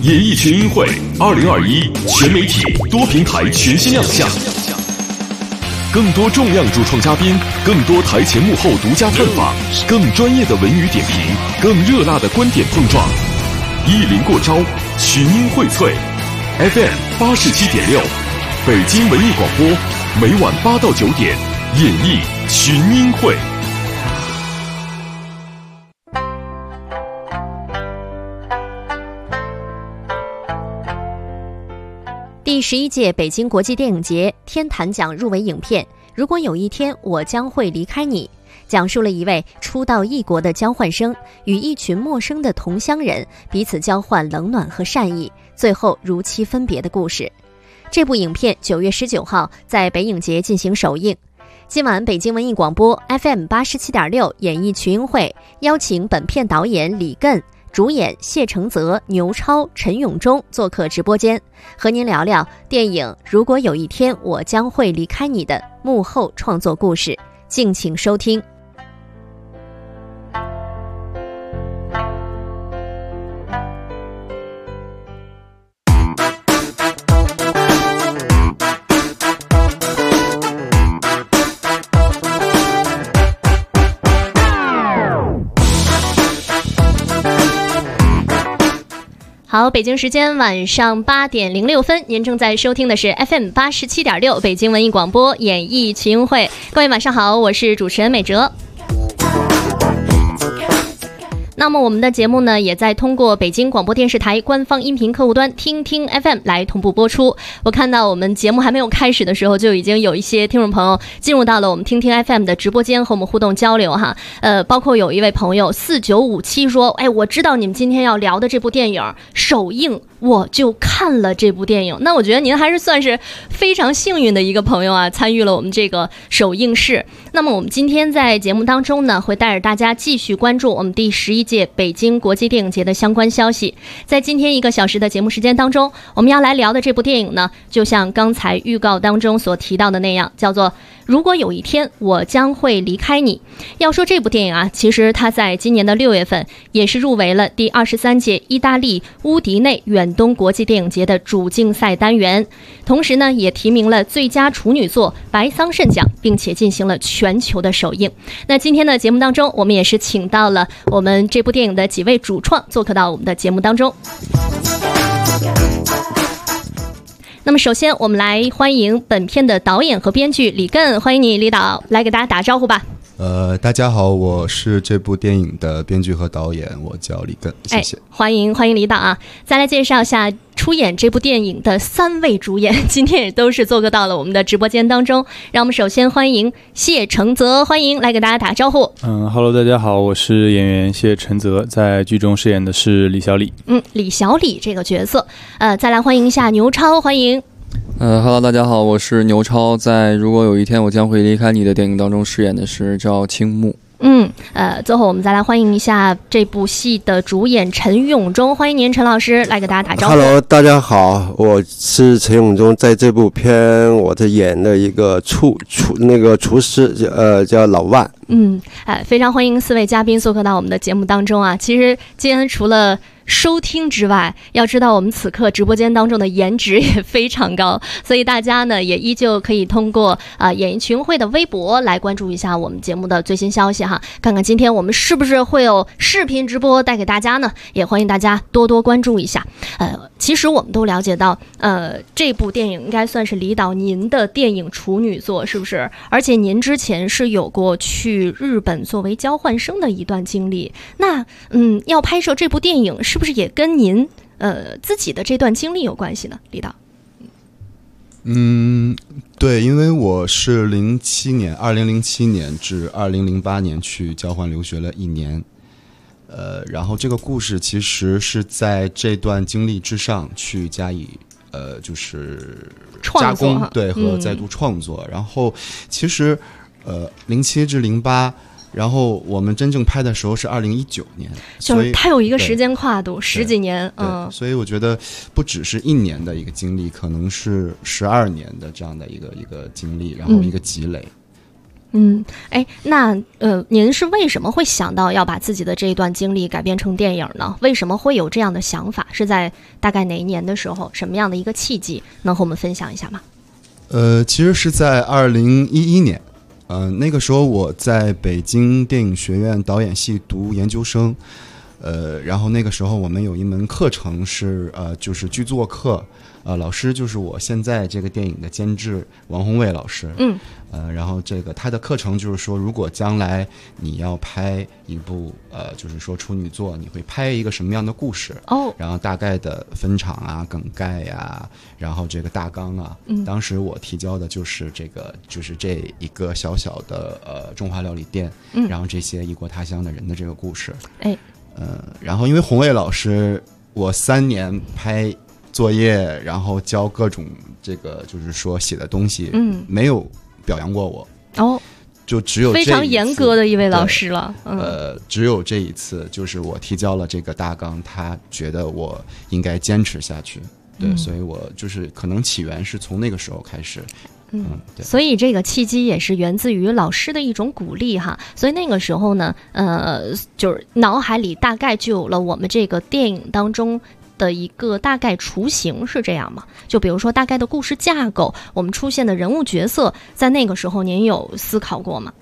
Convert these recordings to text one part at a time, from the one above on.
演艺群英会2021全媒体多平台全新亮相，更多重量主创嘉宾，更多台前幕后独家探访，更专业的文娱点评，更热辣的观点碰撞。意林过招，群英荟萃。FM 87.6，北京文艺广播，每晚8到9点，演艺群英会。 第11届北京国际电影节天坛奖入围影片《如果有一天我将会离开你》，讲述了一位初到异国的交换生与一群陌生的同乡人彼此交换冷暖和善意，最后如期分别的故事。这部影片9月19号在北影节进行首映。今晚北京文艺广播 FM 87.6演艺群英会邀请本片导演李艮，主演谢承泽、牛超、陈永忠做客直播间，和您聊聊电影《如果有一天我将会离开你》的幕后创作故事，敬请收听。好，北京时间晚上8点06分，您正在收听的是 FM 87.6北京文艺广播演艺群英会。各位晚上好，我是主持人美哲。那么我们的节目呢，也在通过北京广播电视台官方音频客户端听听 FM 来同步播出。我看到我们节目还没有开始的时候，就已经有一些听众朋友进入到了我们听听 FM 的直播间和我们互动交流哈。包括有一位朋友4957说，哎，我知道你们今天要聊的这部电影首映，我就看了这部电影。那我觉得您还是算是非常幸运的一个朋友啊，参与了我们这个首映式。那么我们今天在节目当中呢，会带着大家继续关注我们第11届北京国际电影节的相关消息。在今天1个小时的节目时间当中，我们要来聊的这部电影呢，就像刚才预告当中所提到的那样，叫做如果有一天我将会离开你。要说这部电影啊，其实它在今年的6月份也是入围了第23届意大利乌迪内远东国际电影节的主竞赛单元，同时呢也提名了最佳处女作白桑葚奖，并且进行了全球的首映。那今天的节目当中，我们也是请到了我们这部电影的几位主创做客到我们的节目当中。那么首先我们来欢迎本片的导演和编剧李艮，欢迎你李导，来给大家打招呼吧。 大家好，我是这部电影的编剧和导演，我叫李艮，谢谢。 欢迎李导啊！再来介绍一下出演这部电影的3位主演，今天也都是做客到了我们的直播间当中。让我们首先欢迎谢承泽，欢迎，来给大家打招呼。 Hello， 大家好，我是演员谢承泽，在剧中饰演的是李小李。 李小李这个角色。再来欢迎一下牛超，欢迎。 Hello， 大家好，我是牛超，在如果有一天我将会离开你的电影当中饰演的是赵青木。 最后我们再来欢迎一下这部戏的主演陈永忠，欢迎您陈老师，来给大家打招呼。 Hello， 大家好，我是陈永忠，在这部片我在演的一个厨师，叫老万。 非常欢迎4位嘉宾做客到我们的节目当中啊。其实今天除了收听之外，要知道我们此刻直播间当中的颜值也非常高，所以大家呢也依旧可以通过演艺群会的微博来关注一下我们节目的最新消息哈，看看今天我们是不是会有视频直播带给大家呢，也欢迎大家多多关注一下。其实我们都了解到这部电影应该算是李导您的电影处女作，是不是？而且您之前是有过去日本作为交换生的一段经历，那要拍摄这部电影是不是也跟您自己的这段经历有关系呢，李导？ 对，因为我是2007年至2008年去交换留学了1年，然后这个故事其实是在这段经历之上去加以就是加工，对，和再度创作。然后其实07至08。然后我们真正拍的时候是2019年， 就是它有一个时间跨度10几年， 所以我觉得不只是1年的一个经历，可能是12年的这样的一个经历，然后一个积累。 那您是为什么会想到要把自己的这一段经历改编成电影呢？为什么会有这样的想法？是在大概哪一年的时候？什么样的一个契机？能和我们分享一下吗？ 其实是在2011年，那个时候我在北京电影学院导演系读研究生，然后那个时候我们有一门课程是就是剧作课，老师就是我现在这个电影的监制王宏伟老师，然后这个他的课程就是说，如果将来你要拍一部就是说处女作，你会拍一个什么样的故事？然后大概的分场啊、梗概呀，然后这个大纲啊，当时我提交的就是这一个小小的中华料理店，然后这些异国他乡的人的这个故事，然后因为宏伟老师，我3年拍作业，然后教各种这个就是说写的东西，没有表扬过我，就只有这一次， 非常严格的一位老师了。 只有这一次，就是我提交了这个大纲，他觉得我应该坚持下去，对，所以我就是可能起源是从那个时候开始。对， 所以这个契机也是源自于老师的一种鼓励哈。所以那个时候呢，就是脑海里大概就有了我们这个电影当中的一个大概雏形，是这样吗？就比如说大概的故事架构，我们出现的人物角色，在那个时候您有思考过吗？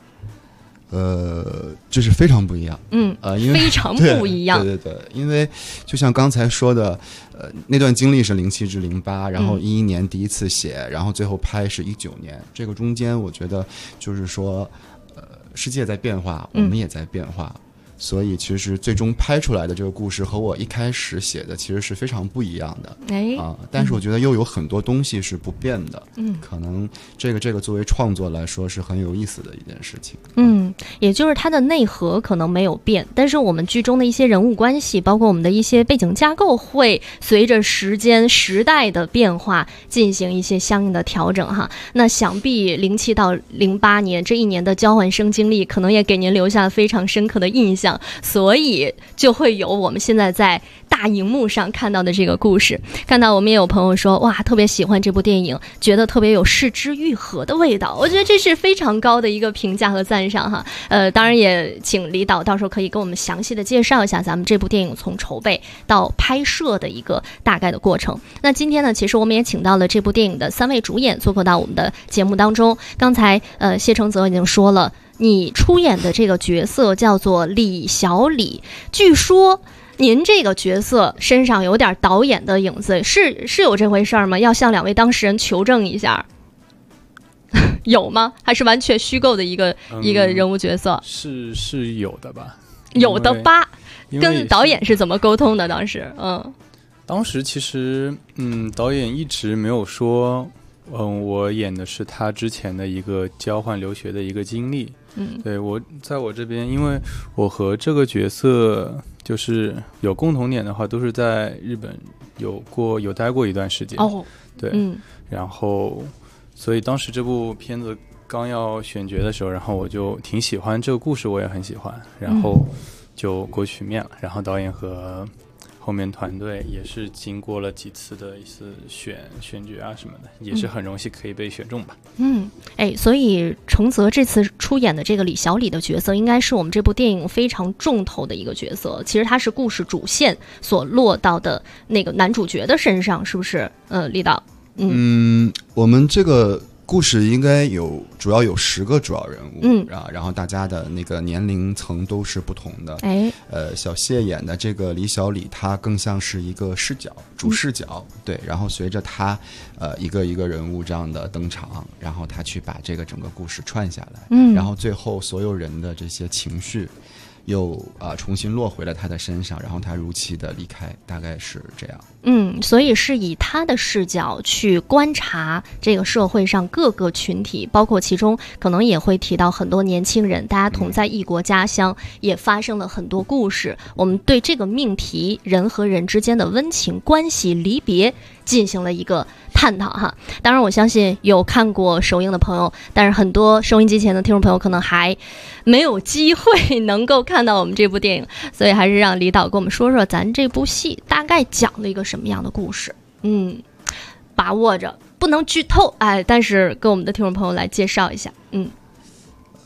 就是非常不一样，因为非常不一样， 对，因为就像刚才说的，那段经历是07至08，然后11年第一次写，然后最后拍是19年，这个中间我觉得就是说，世界在变化，我们也在变化。所以其实最终拍出来的这个故事和我一开始写的其实是非常不一样的，但是我觉得又有很多东西是不变的，可能这个作为创作来说是很有意思的一件事情。 也就是它的内核可能没有变，但是我们剧中的一些人物关系，包括我们的一些背景架构，会随着时间时代的变化进行一些相应的调整哈。那想必07到08年这一年的交换生经历，可能也给您留下了非常深刻的印象。所以就会有我们现在在大荧幕上看到的这个故事。看到我们也有朋友说，哇，特别喜欢这部电影，觉得特别有失之愈合的味道。我觉得这是非常高的一个评价和赞赏哈。当然也请李导到时候可以跟我们详细的介绍一下咱们这部电影从筹备到拍摄的一个大概的过程。那今天呢，其实我们也请到了这部电影的3位主演做客到我们的节目当中。刚才谢承泽已经说了，你出演的这个角色叫做李小李，据说您这个角色身上有点导演的影子，是有这回事儿吗？要向2位当事人求证一下。有吗？还是完全虚构的一个人物角色？ 是有的吧？ 有的吧？跟导演是怎么沟通的？当时其实导演一直没有说，我演的是他之前的一个交换留学的一个经历。对，在我这边，因为我和这个角色就是有共同点的话，都是在日本有待过一段时间。对，然后所以当时这部片子刚要选角的时候，然后我就挺喜欢这个故事，我也很喜欢，然后就过去面了，然后导演和后面团队也是经过了几次的一次选角啊什么的，也是很荣幸可以被选中吧。 所以承泽这次出演的这个李小李的角色，应该是我们这部电影非常重头的一个角色。其实他是故事主线所落到的那个男主角的身上，是不是？李导， 我们这个故事应该主要有10个主要人物，然后大家的那个年龄层都是不同的。小谢演的这个李小李，他更像是一个主视角，对，然后随着他一个一个人物这样的登场，然后他去把这个整个故事串下来，然后最后所有人的这些情绪又重新落回了他的身上，然后他如期的离开，大概是这样。 所以是以他的视角去观察这个社会上各个群体，包括其中可能也会提到很多年轻人，大家同在异国家乡，也发生了很多故事。我们对这个命题，人和人之间的温情关系、离别，进行了一个探讨哈。当然我相信有看过首映的朋友，但是很多收音机前的听众朋友可能还没有机会能够看到我们这部电影，所以还是让李导跟我们说说咱这部戏大概讲了一个什么样的故事。把握着不能剧透，但是跟我们的听众朋友来介绍一下。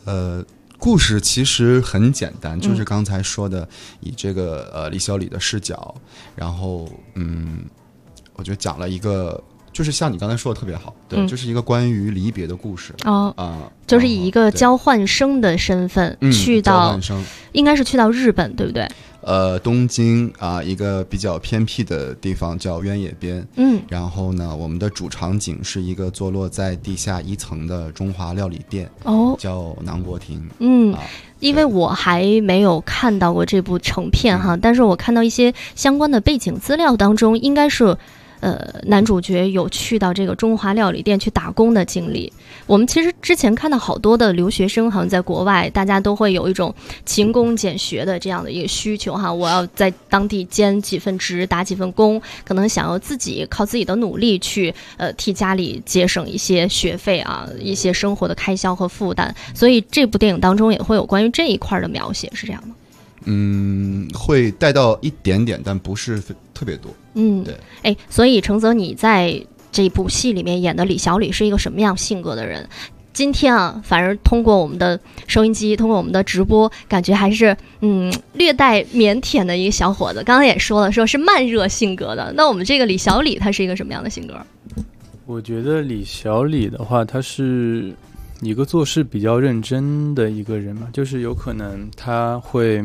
故事其实很简单，就是刚才说的，以这个李小李的视角，然后我觉得讲了一个，就是像你刚才说的特别好，对，就是一个关于离别的故事就是以一个交换生的身份去到，应该是去到日本，对不对？ 东京一个比较偏僻的地方叫渊野边，然后呢，我们的主场景是一个坐落在地下1层的中华料理店，叫南国亭。 因为我还没有看到过这部成片哈，但是我看到一些相关的背景资料当中，应该是男主角有去到这个中华料理店去打工的经历。我们其实之前看到好多的留学生好像在国外，大家都会有一种勤工俭学的这样的一个需求哈，我要在当地兼几份职，打几份工，可能想要自己靠自己的努力去替家里节省一些学费一些生活的开销和负担，所以这部电影当中也会有关于这一块的描写，是这样吗？ 会带到一点点，但不是特别多。 对。所以承泽，你在这部戏里面演的李小李是一个什么样性格的人？今天反而通过我们的收音机，通过我们的直播，感觉还是略带腼腆的一个小伙子。刚刚也说了，说是慢热性格的。那我们这个李小李他是一个什么样的性格？ 我觉得李小李的话，他是一个做事比较认真的一个人嘛，就是有可能他会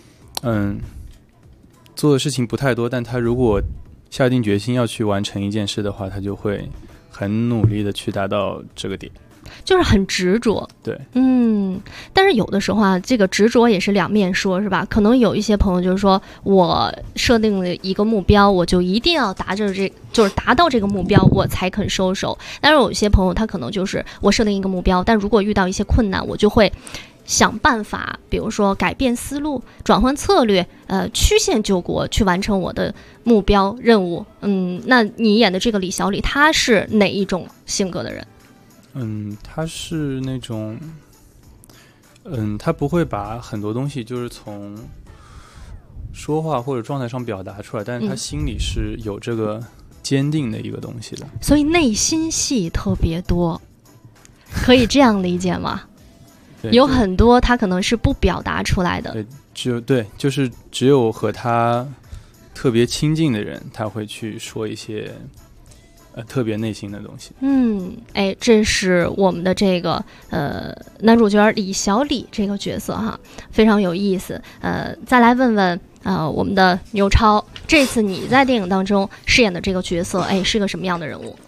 做的事情不太多，但他如果下定决心要去完成一件事的话，他就会很努力的去达到这个点， 就是很执着。 对， 但是有的时候这个执着也是两面说，是吧？可能有一些朋友就是说我设定了一个目标，我就一定要就是达到这个目标我才肯收手。但是有一些朋友他可能就是我设定一个目标，但如果遇到一些困难，我就会想办法，比如说改变思路，转换策略，曲线救国，去完成我的目标任务。那你演的这个李小李，他是哪一种性格的人？ 他是那种，他不会把很多东西就是从说话或者状态上表达出来，但是他心里是有这个坚定的一个东西的， 所以内心戏特别多，可以这样理解吗？有很多他可能是不表达出来的， 就是只有和他特别亲近的人，他会去说一些特别内心的东西。 这是我们的这个男主角李小李这个角色哈，非常有意思。再来问问我们的牛超，这次你在电影当中饰演的这个角色，是个什么样的人物？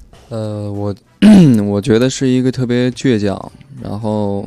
我觉得是一个特别倔强，然后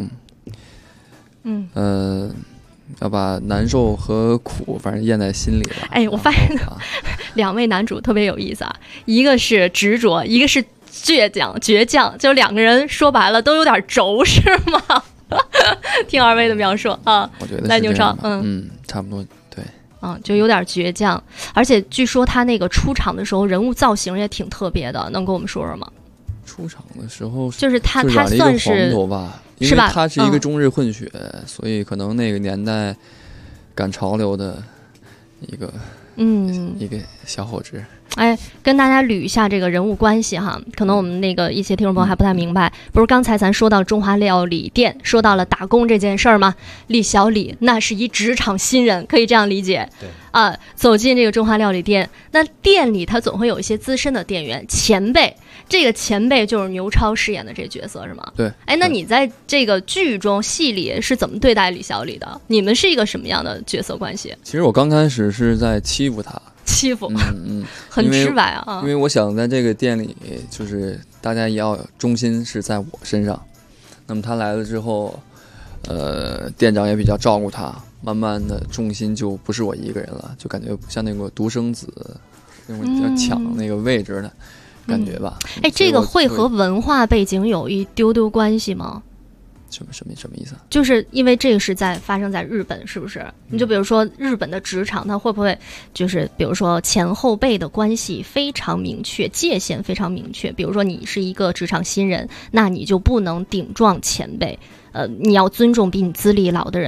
要把难受和苦反正咽在心里了。 我发现两位男主特别有意思一个是执着，一个是倔强，就两个人说白了都有点轴，是吗？听二位的描述我觉得来牛超， 差不多对。 就有点倔强，而且据说他那个出场的时候人物造型也挺特别的，能跟我们说说吗？ 出场的时候就是他算是黄头发，因为他是一个中日混血，所以可能那个年代赶潮流的一个小伙子。 跟大家捋一下这个人物关系哈，可能我们那个一些听众朋友还不太明白。不是刚才咱说到中华料理店，说到了打工这件事儿吗？李小李那是一职场新人，可以这样理解。 对走进这个中华料理店，那店里他总会有一些资深的店员前辈，这个前辈就是牛超饰演的这角色是吗？ 对。 那你在这个剧中戏里是怎么对待李小李的？你们是一个什么样的角色关系？ 其实我刚开始是在欺负他， 很直白因为我想在这个店里，就是大家也要重心是在我身上。那么他来了之后，店长也比较照顾他，慢慢的重心就不是我一个人了，就感觉像那个独生子，那种要抢那个位置的感觉吧。 这个会和文化背景有一丢丢关系吗？ 什么意思？ 就是因为这个是发生在日本，是不是？你就比如说日本的职场，它会不会就是比如说前后辈的关系非常明确，界限非常明确？比如说你是一个职场新人，那你就不能顶撞前辈，你要尊重比你资历老的人。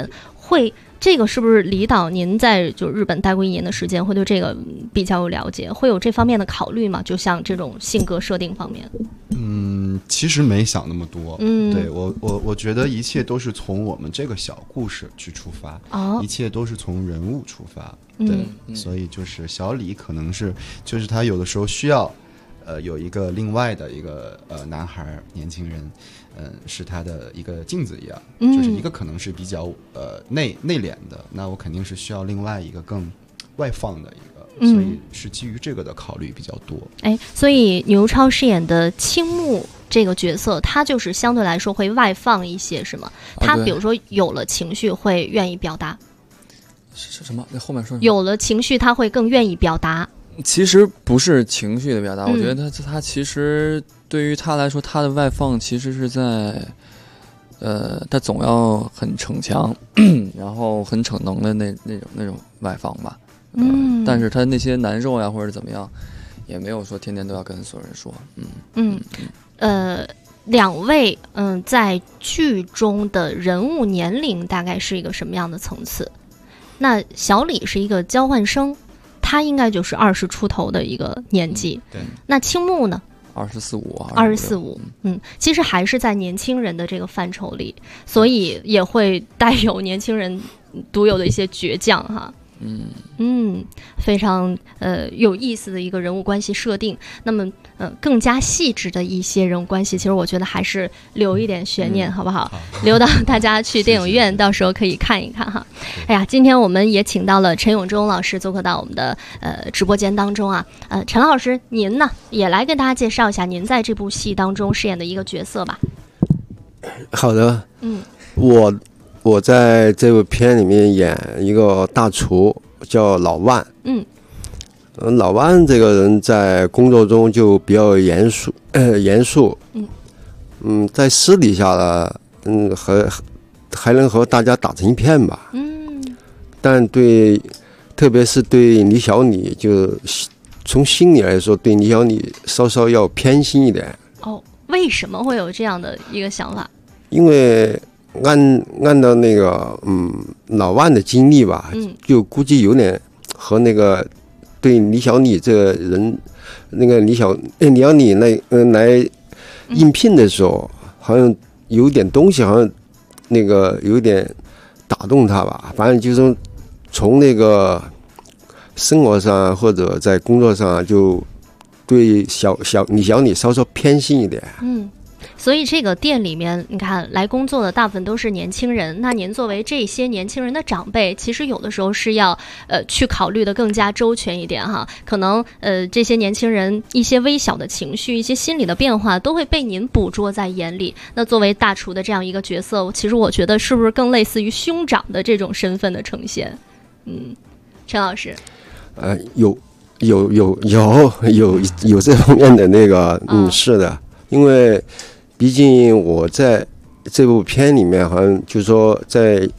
这个是不是李导您在就日本待过1年的时间，会对这个比较有了解，会有这方面的考虑吗？就像这种性格设定方面。 其实没想那么多。对，我觉得一切都是从我们这个小故事去出发，一切都是从人物出发。对，所以就是小李可能是就是他有的时候需要有一个另外的一个男孩年轻人，是他的一个镜子一样，就是一个可能是比较内敛的，那我肯定是需要另外一个更外放的一个，所以是基于这个的考虑比较多。 所以牛超饰演的青木这个角色，他就是相对来说会外放一些，是吗？他比如说有了情绪会愿意表达。 是什么？那后面说什么？ 有了情绪他会更愿意表达。 其实不是情绪的表达，我觉得他其实对于他来说，他的外放其实是在，他总要很逞强，然后很逞能的那种外放吧。但是他那些难受呀或者怎么样，也没有说天天都要跟所有人说。 两位在剧中的人物年龄大概是一个什么样的层次？那小李是一个交换生。他应该就是20出头的一个年纪， 对。 那青木呢 ？24、 5，其实还是在年轻人的这个范畴里，所以也会带有年轻人独有的一些倔强哈。非常有意思的一个人物关系设定。那么更加细致的一些人物关系，其实我觉得还是留一点悬念，好不好？留到大家去电影院到时候可以看一看哈。哎呀，今天我们也请到了陈永忠老师做客到我们的直播间当中啊。陈老师，您呢也来跟大家介绍一下您在这部戏当中饰演的一个角色吧。 好的，我在这部片里面演一个大厨，叫老万。老万这个人在工作中就比较严肃，在私底下呢，还能和大家打成一片吧。但特别是对李小妮，就从心里来说，对李小妮稍稍要偏心一点。 为什么会有这样的一个想法？ 因为按照那个老万的经历吧，就估计有点和那个对李小妮这个人，那个李小妮来应聘的时候，好像有点东西，好像那个有点打动他吧。反正就是从那个生活上或者在工作上，就对李小妮稍稍偏心一点。 所以这个店里面，你看来工作的大部分都是年轻人。那您作为这些年轻人的长辈，其实有的时候是要去考虑的更加周全一点哈。可能这些年轻人一些微小的情绪、一些心理的变化，都会被您捕捉在眼里。那作为大厨的这样一个角色，其实我觉得是不是更类似于兄长的这种身份的呈现？陈老师， 有这方面的那个，是的，因为。毕竟我在这部片里面，好像就是说在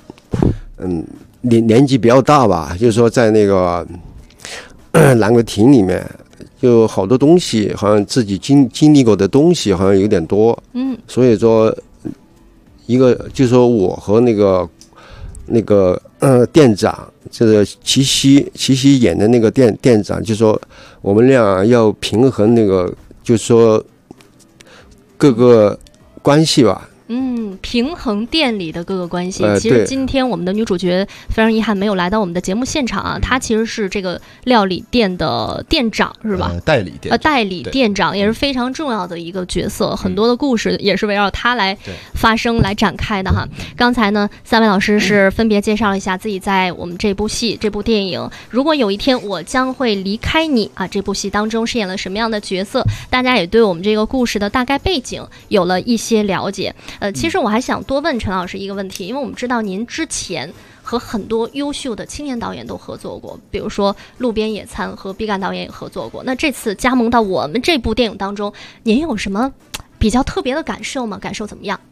年纪比较大吧，就是说在那个兰桂亭里面，就好多东西，好像自己经历过的东西好像有点多。所以说一个就是说我和那个店长，就是齐溪演的那个店长，就是说我们俩要平衡那个，就是说。各个关系吧， 平衡店里的各个关系。其实今天我们的女主角非常遗憾没有来到我们的节目现场啊，她其实是这个料理店的店长是吧？ 代理店长也是非常重要的一个角色，很多的故事也是围绕她来发生来展开的哈。刚才呢，3位老师是分别介绍了一下自己在我们这部电影《如果有一天我将会离开你》啊这部戏当中饰演了什么样的角色，大家也对我们这个故事的大概背景有了一些了解。其实我还想多问陈老师一个问题，因为我们知道您之前和很多优秀的青年导演都合作过，比如说路边野餐和毕赣导演也合作过。那这次加盟到我们这部电影当中，您有什么比较特别的感受吗？感受怎么样？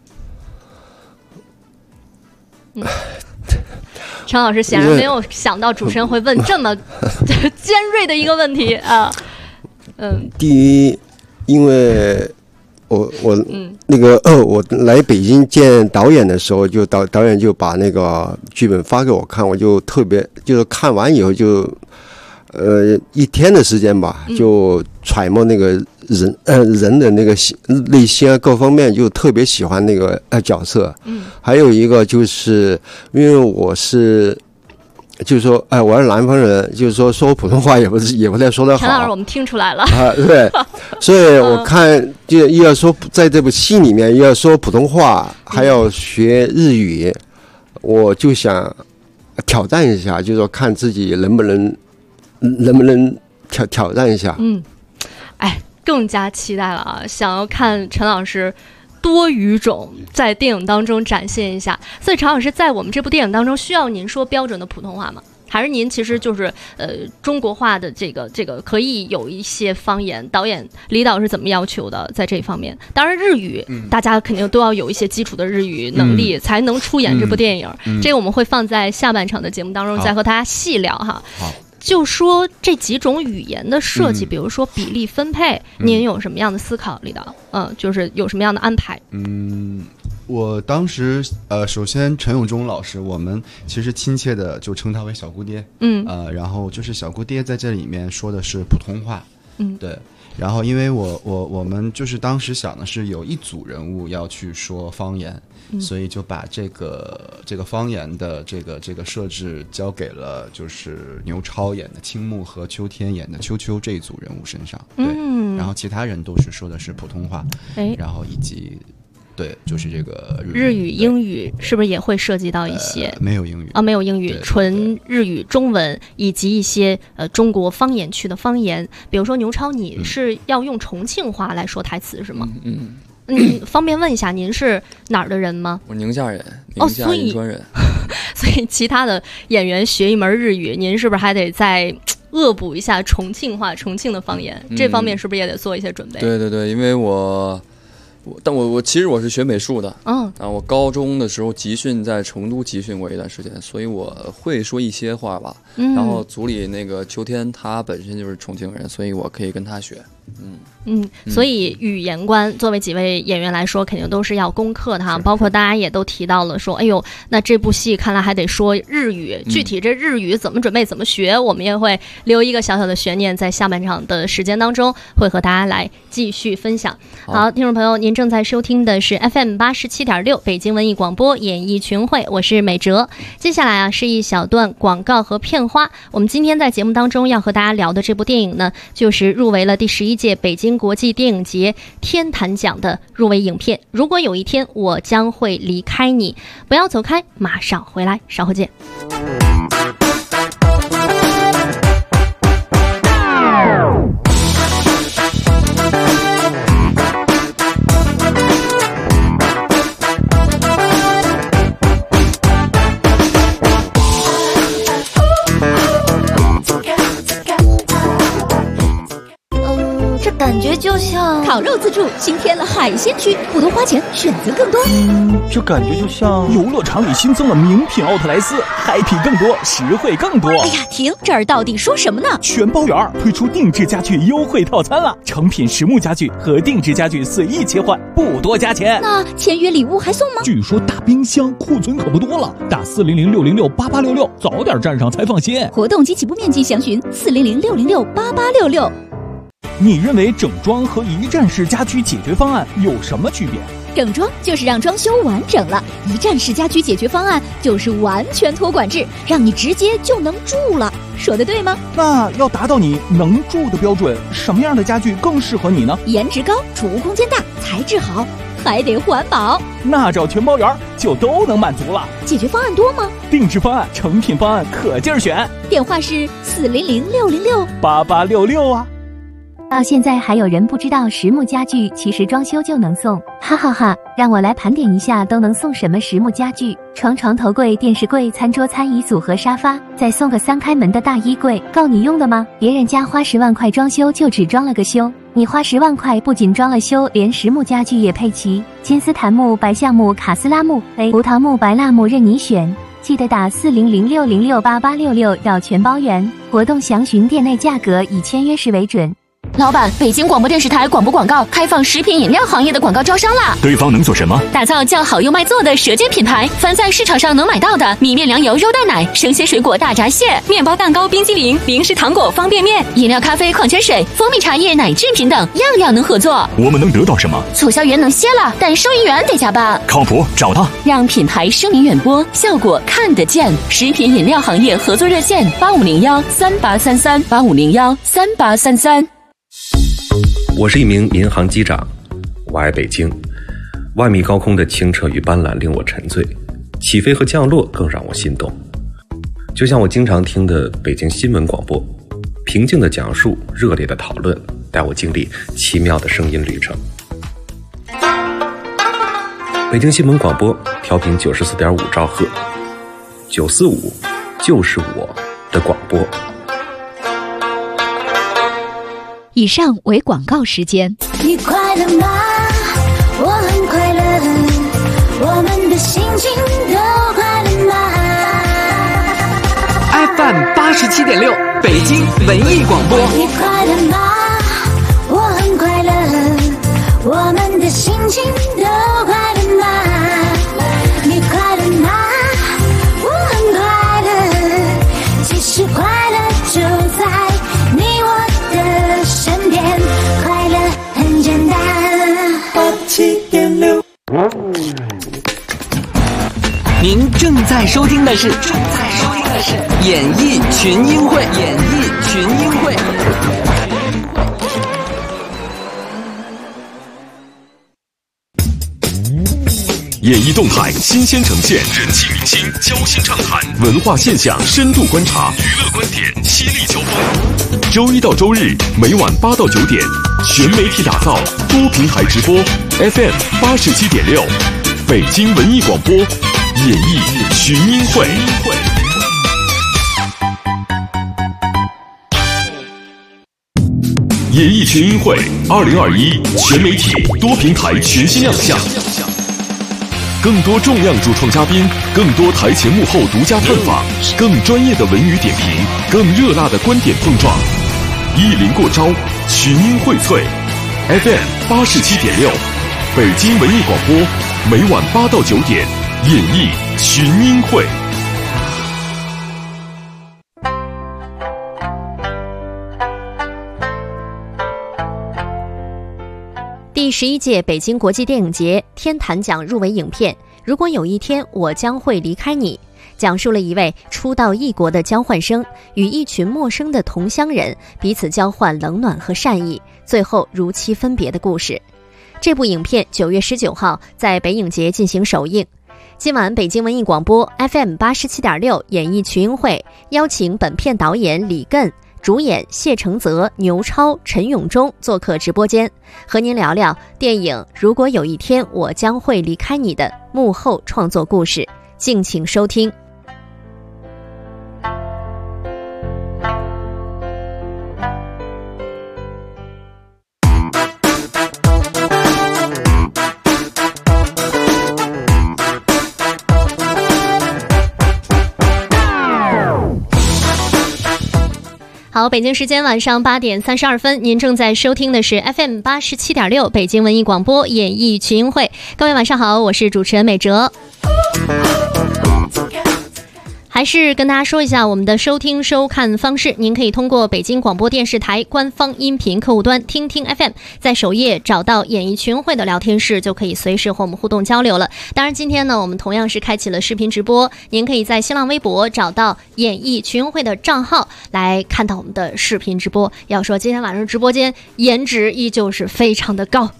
陈老师显然没有想到主持人会问这么尖锐的一个问题啊。 第一，因为那个我来北京见导演的时候，就导演就把那个剧本发给我看，我就特别就是看完以后就一天的时间吧，就揣摩那个人的那个内心啊各方面，就特别喜欢那个角色。还有一个就是因为我是。就是说，我是南方人，就是说普通话也不太说得好。 陈老师，我们听出来了对，所以我看就要说在这部戏里面要说普通话，还要学日语，我就想挑战一下，就是说看自己能不能挑战一下。 更加期待了啊！想要看陈老师多语种在电影当中展现一下。所以陈老师在我们这部电影当中需要您说标准的普通话吗？还是您其实就是中国话的这个可以有一些方言？导演李导是怎么要求的在这一方面？当然日语，大家肯定都要有一些基础的日语能力，才能出演这部电影。这个我们会放在下半场的节目当中再和大家细聊哈。好，就说这几种语言的设计，比如说比例分配，您有什么样的思考？李导，就是有什么样的安排？ 我当时首先陈永忠老师，我们其实亲切的就称他为小姑爹，然后就是小姑爹在这里面说的是普通话，对。然后因为我们就是当时想的是有一组人物要去说方言，所以就把这个方言的这个设置交给了就是牛超演的青木和秋天演的秋秋这一组人物身上，对。然后其他人都是说的是普通话，然后以及。对，就是这个日语、英语是不是也会涉及到一些？ 没有英语没有英语，纯日语、中文以及一些中国方言区的方言。比如说牛超，你是要用重庆话来说台词是吗？方便问一下，您是哪儿的人吗？ 我宁夏人，宁夏银川人。 所以其他的演员学一门日语，您是不是还得再恶补一下重庆话、重庆的方言？这方面是不是也得做一些准备？ 对，因为但我其实我是学美术的，我高中的时候集训在成都集训过一段时间，所以我会说一些话吧。然后组里那个秋天他本身就是重庆人，所以我可以跟他学。 所以语言关作为几位演员来说，肯定都是要攻克的哈。包括大家也都提到了说，哎呦，那这部戏看来还得说日语，具体这日语怎么准备、怎么学，我们也会留一个小小的悬念，在下半场的时间当中会和大家来继续分享。好，听众朋友，您正在收听的是 FM 87.6北京文艺广播演艺群会，我是美哲。接下来是一小段广告和片花。我们今天在节目当中要和大家聊的这部电影呢，就是入围了第11届北京国际电影节天坛奖的入围影片。如果有一天我将会离开你，不要走开，马上回来，稍后见。 感觉就像烤肉自助新添了海鲜区，不多花钱，选择更多。 这感觉就像游乐场里新增了名品奥特莱斯，happy更多，实惠更多。 哎呀，停！这儿到底说什么呢？ 全包圆推出定制家具优惠套餐了，成品实木家具和定制家具随意切换，不多加钱。 那签约礼物还送吗？ 据说大冰箱库存可不多了，打400-606-8866，早点站上才放心。 活动及起步面积详询400-606-8866。 你认为整装和一站式家居解决方案有什么区别？ 整装就是让装修完整了，一站式家居解决方案就是完全托管制，让你直接就能住了。说的对吗？ 那要达到你能住的标准，什么样的家具更适合你呢？ 颜值高，储物空间大，材质好，还得环保。 那找全包圆就都能满足了。 解决方案多吗？ 定制方案、成品方案可劲儿选。 电话是 400-606-8866啊。 到现在还有人不知道实木家具其实装修就能送，哈哈哈！让我来盘点一下都能送什么实木家具：床、头柜、电视柜、餐桌、餐椅组和沙发，再送个3开门的大衣柜，够你用的吗？别人家花10万块装修就只装了个修，你花10万块不仅装了修，连实木家具也配齐，金丝檀木、白橡木、卡斯拉木、胡桃木、白蜡木任你选。记得打400-606-8866要全包圆，活动详询店内价格，以签约时为准。 老板，北京广播电视台广播广告开放食品饮料行业的广告招商啦！ 对方能做什么？ 打造叫好又卖座的舌尖品牌，凡在市场上能买到的米面粮油肉蛋奶、生鲜水果大闸蟹、面包蛋糕冰激凌、零食糖果方便面、饮料咖啡矿泉水、蜂蜜茶叶奶制品等，样样能合作。 我们能得到什么？ 促销员能歇了，但收银员得加班。 靠谱，找他。 让品牌声名远播，效果看得见。食品饮料行业合作热线8501-3833，8501-3833。 我是一名民航机长，我爱北京。万米高空的清澈与斑斓令我沉醉，起飞和降落更让我心动。就像我经常听的北京新闻广播，平静的讲述，热烈的讨论，带我经历奇妙的声音旅程。北京新闻广播调频94.5兆赫，945就是我的广播。 以上为广告时间。 你快乐吗？我很快乐，我们的心情都快乐吗？ FM 87.6北京文艺广播。 你快乐吗？我很快乐，我们的心情都快乐吗？你快乐吗？我很快乐，其实快乐就在你我的身边，快乐很简单。87.6。 您正在收听的是演艺群英会。 演艺动态新鲜呈现，人气明星交心畅谈，文化现象深度观察，娱乐观点犀利交锋。周一到周日每晚8到9点，全媒体打造，多平台直播 FM 87.6，北京文艺广播，演艺群英会。演艺群英会2021全媒体多平台全新亮相。更多重量主创嘉宾，更多台前幕后独家探访，更专业的文娱点评，更热辣的观点碰撞，一临过招，群英荟萃。FM 87.6，北京文艺广播，每晚8到9点，演艺群英会。 第11届北京国际电影节天坛奖入围影片《如果有一天我将会离开你》，讲述了一位初到异国的交换生与一群陌生的同乡人彼此交换冷暖和善意，最后如期分别的故事。这部影片9月19号在北影节进行首映。今晚北京文艺广播 FM 87.6演艺群英会邀请本片导演李艮，主演谢承泽、牛超、陈永忠做客直播间，和您聊聊电影《如果有一天我将会离开你》的幕后创作故事，敬请收听。好，北京时间晚上8点32分，您正在收听的是 FM 87.6北京文艺广播演艺群英会。各位晚上好，我是主持人美哲。还是跟大家说一下我们的收听收看方式，您可以通过北京广播电视台官方音频客户端听听 FM， 在首页找到演艺群会的聊天室，就可以随时和我们互动交流了。当然今天呢，我们同样是开启了视频直播，您可以在新浪微博找到演艺群会的账号来看到我们的视频直播。要说今天晚上直播间颜值依旧是非常的高。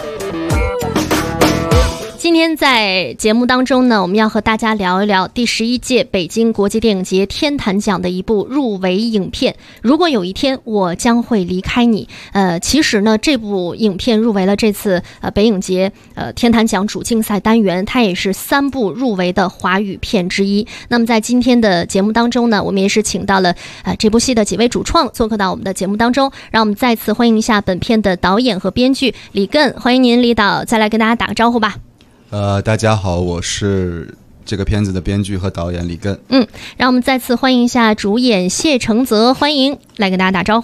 今天在节目当中呢，我们要和大家聊一聊第11届北京国际电影节天坛奖的一部入围影片《如果有一天我将会离开你》。其实呢，这部影片入围了这次北影节天坛奖主竞赛单元，它也是3部入围的华语片之一。那么在今天的节目当中呢，我们也是请到了这部戏的几位主创做客到我们的节目当中，让我们再次欢迎一下本片的导演和编剧李艮，欢迎您李导，再来跟大家打个招呼吧。 大家好，我是这个片子的编剧和导演李艮。 让我们再次欢迎一下主演谢承泽，欢迎来跟大家打招呼。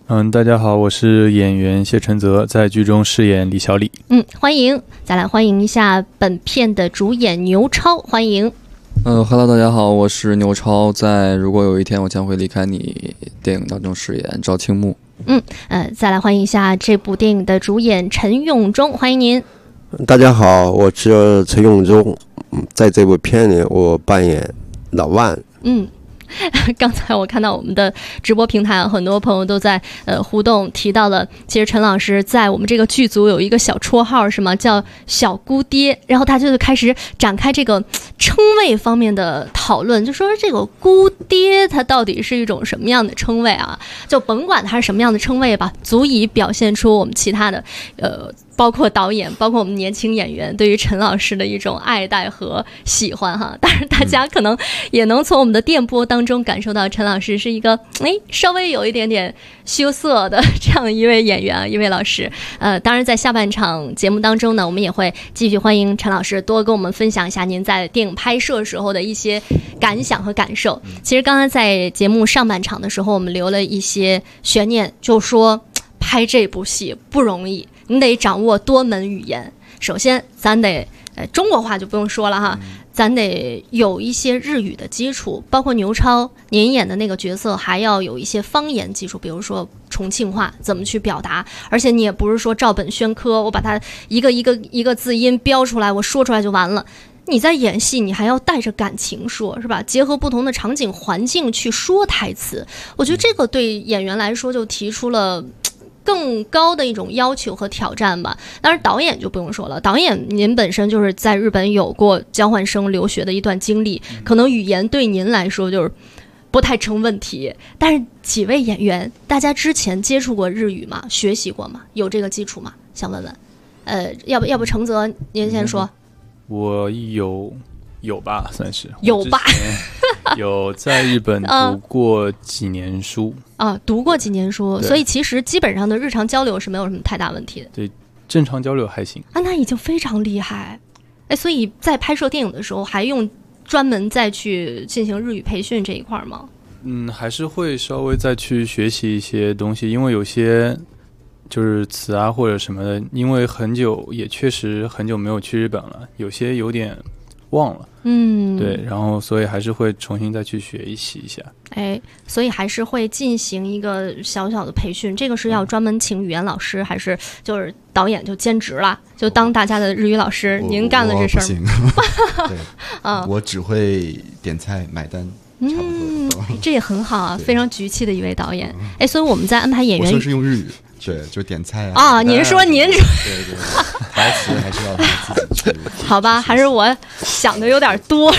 大家好，我是演员谢承泽，在剧中饰演李小李。 欢迎，再来欢迎一下本片的主演牛超，欢迎。 Hello， 大家好，我是牛超，在如果有一天我将会离开你电影当中饰演赵青木。 再来欢迎一下这部电影的主演陈永忠，欢迎您。 大家好，我是陈永忠，在这部片里我扮演老万。 刚才我看到我们的直播平台很多朋友都在互动，提到了其实陈老师在我们这个剧组有一个小绰号是吗？叫小姑爹，然后他就开始展开这个称谓方面的讨论，就说这个姑爹他到底是一种什么样的称谓啊？就甭管他是什么样的称谓吧，足以表现出我们其他的包括导演，包括我们年轻演员对于陈老师的一种爱戴和喜欢哈。当然大家可能也能从我们的电波当中感受到陈老师是一个稍微有一点点羞涩的这样一位演员，一位老师。当然在下半场节目当中呢，我们也会继续欢迎陈老师多跟我们分享一下您在电影拍摄时候的一些感想和感受。其实刚才在节目上半场的时候，我们留了一些悬念，就说拍这部戏不容易，你得掌握多门语言。首先咱得中国话就不用说了哈，咱得有一些日语的基础，包括牛超您演的那个角色还要有一些方言基础，比如说重庆话怎么去表达，而且你也不是说照本宣科，我把它一个字音标出来，我说出来就完了。你在演戏你还要带着感情说，是吧？结合不同的场景环境去说台词，我觉得这个对演员来说就提出了更高的一种要求和挑战吧。当然导演就不用说了，导演您本身就是在日本有过交换生留学的一段经历，可能语言对您来说就是不太成问题。但是几位演员大家之前接触过日语吗？学习过吗？有这个基础吗？想问问要不承泽您先说。 我有吧，算是有吧。 有在日本读过几年书读过几年书，所以其实基本上的日常交流是没有什么太大问题的。 对，正常交流还行那已经非常厉害。所以在拍摄电影的时候还用专门再去进行日语培训这一块吗？ 还是会稍微再去学习一些东西，因为有些就是词啊或者什么的，因为也确实很久没有去日本了，有些有点忘了。对，然后所以还是会重新再去学习一下。 所以还是会进行一个小小的培训。这个是要专门请语言老师，还是就是导演就兼职了，就当大家的日语老师？您干了这事儿吗？对，我只会点菜买单。差不多这也很好啊，非常局气的一位导演。所以我们在安排演员， 我说是用日语，对，就点菜啊。 您说对，台词还是要自己去。 好吧，还是我想的有点多。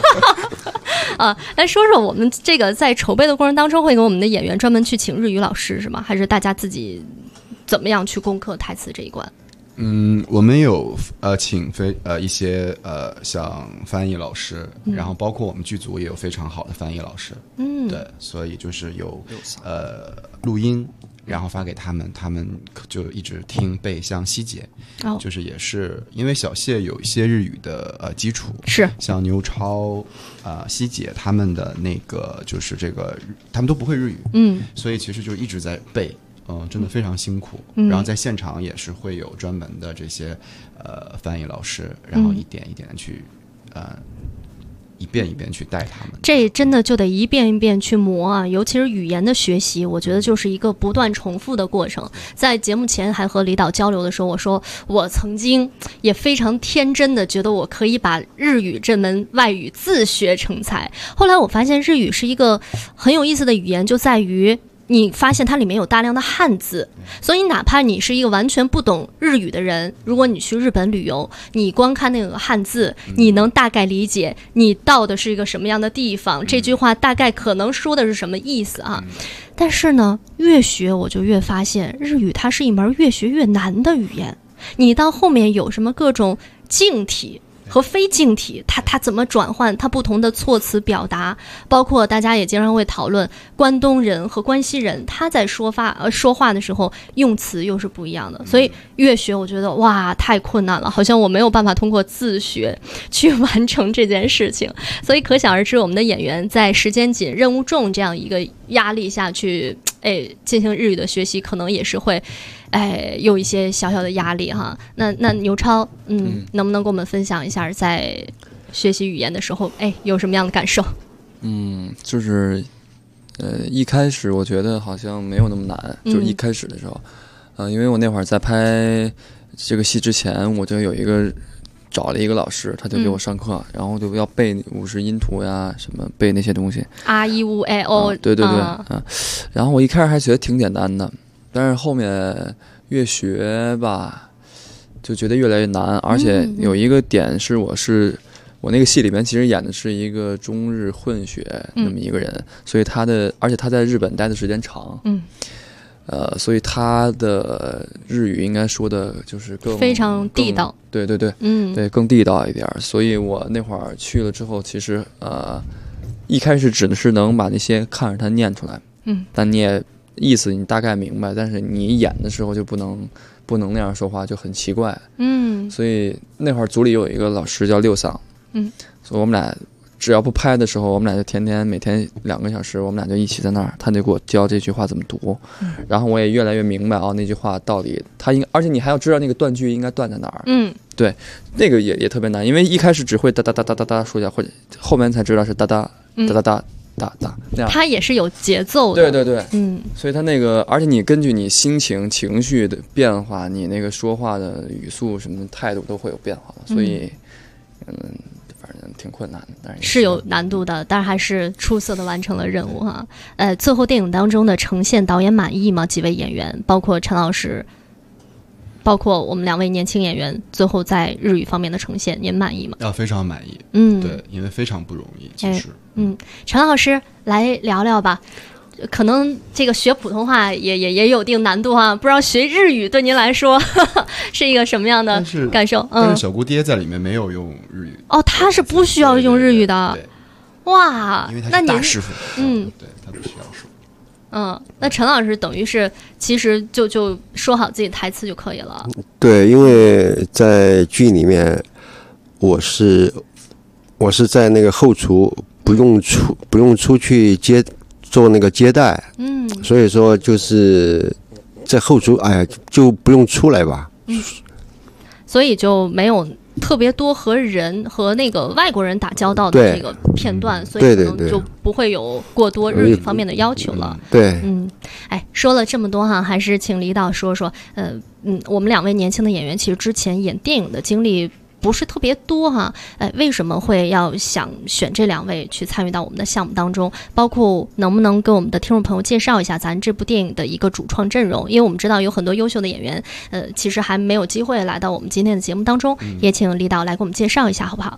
来说说我们这个在筹备的过程当中，会给我们的演员专门去请日语老师是吗？还是大家自己怎么样去攻克台词这一关？ 我们有请一些像翻译老师，然后包括我们剧组也有非常好的翻译老师。对，所以就是有录音，然后发给他们就一直听背，像希姐，就是也是因为小谢有一些日语的基础，是像牛超希姐他们的那个就是这个他们都不会日语，所以其实就一直在背。真的非常辛苦，然后在现场也是会有专门的这些翻译老师，然后一点一点的去一遍一遍去带他们。这真的就得一遍一遍去磨啊，尤其是语言的学习，我觉得就是一个不断重复的过程。在节目前还和李导交流的时候，我说我曾经也非常天真的觉得我可以把日语这门外语自学成才。后来我发现日语是一个很有意思的语言，就在于你发现它里面有大量的汉字，所以哪怕你是一个完全不懂日语的人，如果你去日本旅游，你光看那个汉字，你能大概理解你到的是一个什么样的地方，这句话大概可能说的是什么意思啊。但是呢，越学我就越发现日语它是一门越学越难的语言，你到后面有什么各种敬体和非敬体，它怎么转换，它不同的措辞表达，包括大家也经常会讨论关东人和关西人他在说话的时候用词又是不一样的。所以越学我觉得哇太困难了，好像我没有办法通过自学去完成这件事情。所以可想而知我们的演员在时间紧任务重这样一个压力下去进行日语的学习，可能也是会有一些小小的压力哈。那牛超，能不能跟我们分享一下在学习语言的时候，有什么样的感受？ 就是一开始我觉得好像没有那么难，就是一开始的时候，因为我那会儿在拍这个戏之前，我就找了一个老师，他就给我上课，然后就要背50音图呀，什么背那些东西。啊一乌哎哦， 对，然后我一开始还觉得挺简单的，但是后面越学吧，就觉得越来越难，而且有一个点是我那个戏里面其实演的是一个中日混血那么一个人，所以而且他在日本待的时间长，所以他的日语应该说的就是非常地道， 对，对，更地道一点。所以我那会儿去了之后，其实一开始只是能把那些看着他念出来，但你也意思你大概明白，但是你演的时候就不能那样说话，就很奇怪，所以那会儿组里有一个老师叫六桑，所以我们俩只要不拍的时候，我们俩就每天2个小时，我们俩就一起在那儿，他就给我教这句话怎么读，然后我也越来越明白那句话到底而且你还要知道那个断句应该断在哪儿，对，那个也特别难，因为一开始只会哒哒哒哒哒哒说一下，或者后面才知道是哒哒哒哒哒哒哒那样， 它也是有节奏的， 对，所以它那个，而且你根据你心情、情绪的变化，你那个说话的语速什么态度都会有变化，所以反正挺困难的，但是有难度的，但是还是出色的完成了任务哈。最后电影当中的呈现，导演满意吗？几位演员，包括陈老师，包括我们2位年轻演员，最后在日语方面的呈现，您满意吗？ 非常满意。对，因为非常不容易，其实。 陈老师来聊聊吧。可能这个学普通话也有一定难度哈，不知道学日语对您来说是一个什么样的感受？ 但是小姑爹在里面没有用日语。 他是不需要用日语的。 对， 哇， 因为他是大师傅。对，他不需要说。那陈老师等于是其实就说好自己台词就可以了。 对，因为在剧里面，我是在那个后厨，不用出去做那个接待，所以说就是在后厨，就不用出来吧， 所以就没有特别多和那个外国人打交道的这个片段，所以可能就不会有过多日语方面的要求了。 对， 说了这么多哈，还是请李导说说，我们2位年轻的演员其实之前演电影的经历不是特别多哈，为什么会要想选这2位去参与到我们的项目当中？包括能不能跟我们的听众朋友介绍一下咱这部电影的一个主创阵容？因为我们知道有很多优秀的演员，其实还没有机会来到我们今天的节目当中，也请李导来给我们介绍一下，好不好？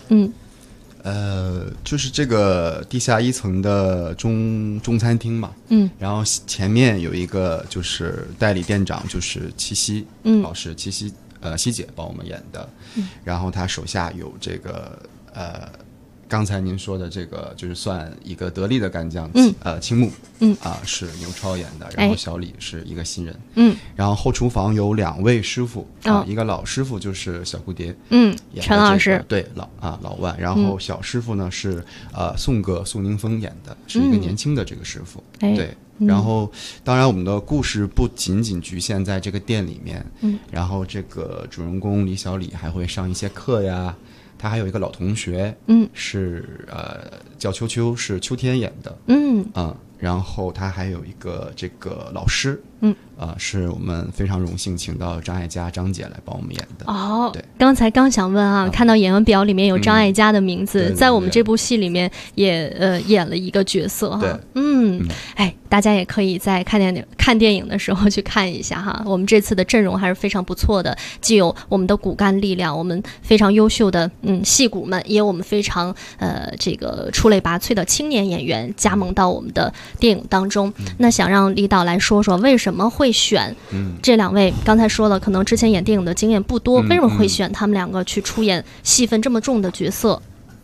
就是这个地下1层的中餐厅嘛，然后前面有一个就是代理店长，就是七夕老师，希姐帮我们演的，然后他手下有这个刚才您说的这个就是算一个得力的干将，青木，是牛超演的，然后小李是一个新人，然后后厨房有2位师傅，一个老师傅就是小蝴蝶， 陈老师， 对，老万，然后小师傅呢是宋宁峰演的，是一个年轻的这个师傅，对。然后当然我们的故事不仅仅局限在这个店里面，然后这个主人公李小李还会上一些课呀，他还有一个老同学，是叫秋秋，是秋天演的，然后他还有一个这个老师，是我们非常荣幸请到张艾嘉张姐来帮我们演的。 对，刚才刚想问看到演员表里面有张艾嘉的名字，在我们这部戏里面也演了一个角色哈。大家也可以在看电影的时候去看一下哈。我们这次的阵容还是非常不错的，既有我们的骨干力量，我们非常优秀的戏骨们，也有我们非常这个出类拔萃的青年演员加盟到我们的电影当中。那想让李导来说说为什么会选这2位？刚才说了，可能之前演电影的经验不多，为什么会选他们2个去出演戏份这么重的角色？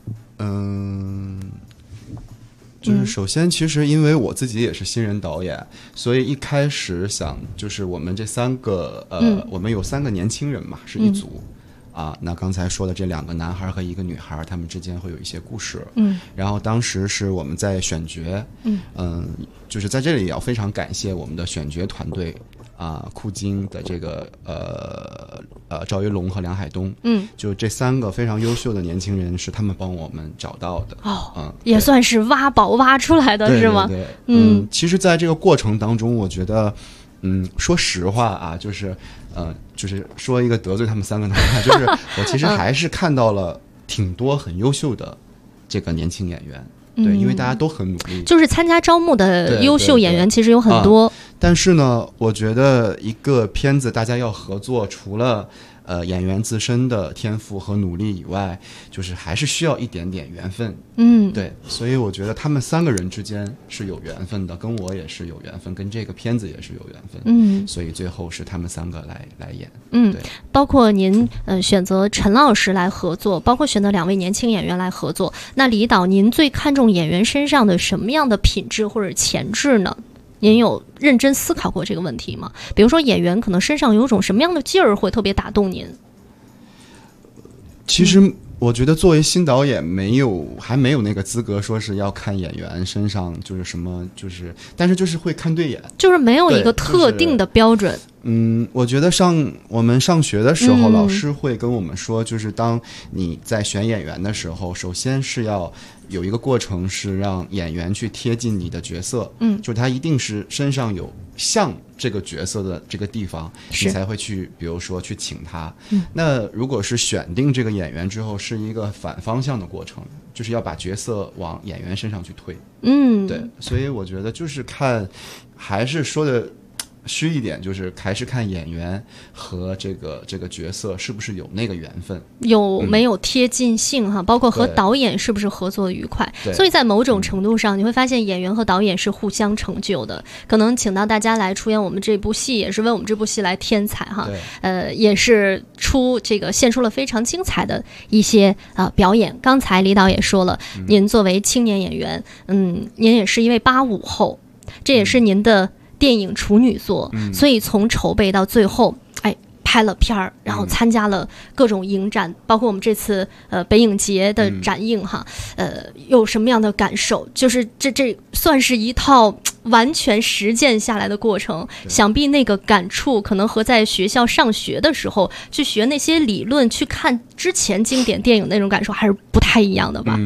就是首先其实因为我自己也是新人导演，所以一开始想就是我们这3个我们有3个年轻人嘛，是一组， 啊，那刚才说的这2个男孩和1个女孩，他们之间会有一些故事。然后当时是我们在选角，就是在这里也要非常感谢我们的选角团队啊，酷京的这个赵一龙和梁海东，就这3个非常优秀的年轻人是他们帮我们找到的。 也算是挖宝挖出来的， 对是吗？ 对，其实在这个过程当中，我觉得，说实话啊，就是说一个得罪他们3个的话，就是我其实还是看到了挺多很优秀的这个年轻演员。对，因为大家都很努力， 就是参加招募的优秀演员其实有很多。 但是呢，我觉得一个片子大家要合作，除了演员自身的天赋和努力以外，就是还是需要一点点缘分。对，所以我觉得他们3个人之间是有缘分的，跟我也是有缘分，跟这个片子也是有缘分。所以最后是他们3个来演。对， 包括您选择陈老师来合作，包括选择2位年轻演员来合作，那李导您最看重演员身上的什么样的品质或者潜质呢？您有认真思考过这个问题吗？比如说演员可能身上有种什么样的劲儿会特别打动您？ 其实我觉得作为新导演还没有那个资格说是要看演员身上就是什么，但是就是会看对眼， 就是没有一个特定的标准。 我觉得我们上学的时候，老师会跟我们说，就是当你在选演员的时候，首先是要有一个过程，是让演员去贴近你的角色，就是他一定是身上有像这个角色的这个地方，你才会去，比如说去请他。那如果是选定这个演员之后，是一个反方向的过程，就是要把角色往演员身上去推。对，所以我觉得就是还是说的虚一点，就是还是看演员和这个角色是不是有那个缘分， 有没有贴近性哈，包括和导演是不是合作愉快。所以在某种程度上，你会发现演员和导演是互相成就的。可能请到大家来出演我们这部戏，也是为我们这部戏来添彩哈。也是献出了非常精彩的一些表演。刚才李导也说了，您作为青年演员，您也是一位85后，这也是您的电影处女作，所以从筹备到最后，拍了片儿，然后参加了各种影展，包括我们这次北影节的展映哈，有什么样的感受？就是这算是一套完全实践下来的过程，想必那个感触可能和在学校上学的时候去学那些理论，去看之前经典电影那种感受还是不太一样的吧？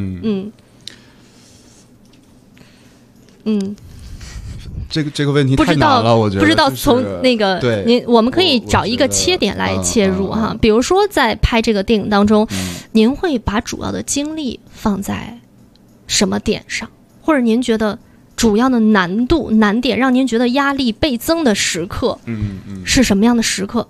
这个问题太难了，我觉得不知道从那个我们可以找一个切点来切入哈，比如说在拍这个电影当中，您会把主要的精力放在什么点上，或者您觉得主要的难点让您觉得压力倍增的时刻，是什么样的时刻？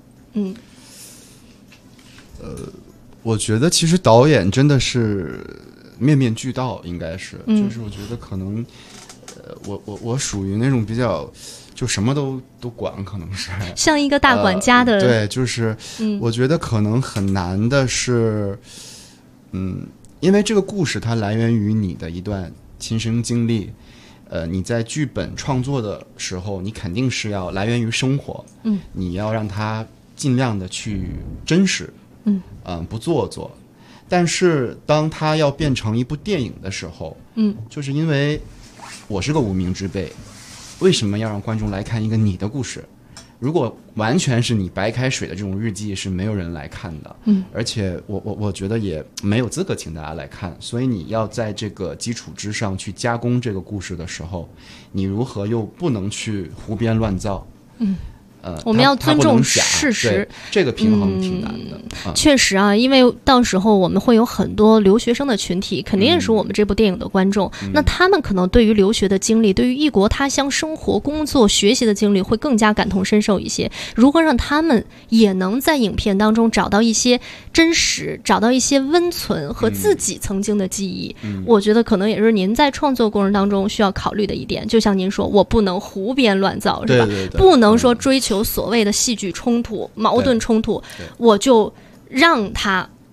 我觉得其实导演真的是面面俱到，应该是，就是我觉得可能。我属于那种比较就什么都管，可能是像一个大管家的， 对，就是我觉得可能很难的是，因为这个故事它来源于你的一段亲身经历，你在剧本创作的时候，你肯定是要来源于生活，你要让它尽量的去真实，不做作，但是当它要变成一部电影的时候，就是因为我是个无名之辈，为什么要让观众来看一个你的故事？如果完全是你白开水的这种日记，是没有人来看的。而且我觉得也没有资格请大家来看。所以你要在这个基础之上去加工这个故事的时候，你如何又不能去胡编乱造？ 我们要尊重事实， 这个平衡挺难的。 确实啊，因为到时候我们会有很多留学生的群体，肯定也是我们这部电影的观众。那他们可能对于留学的经历，对于异国他乡生活、工作、学习的经历，会更加感同身受一些。如何让他们也能在影片当中找到一些真实，找到一些温存和自己曾经的记忆，我觉得可能也是您在创作过程当中需要考虑的一点。就像您说，我不能胡编乱造，是吧？不能说追求所谓的戏剧冲突、矛盾冲突，我就让它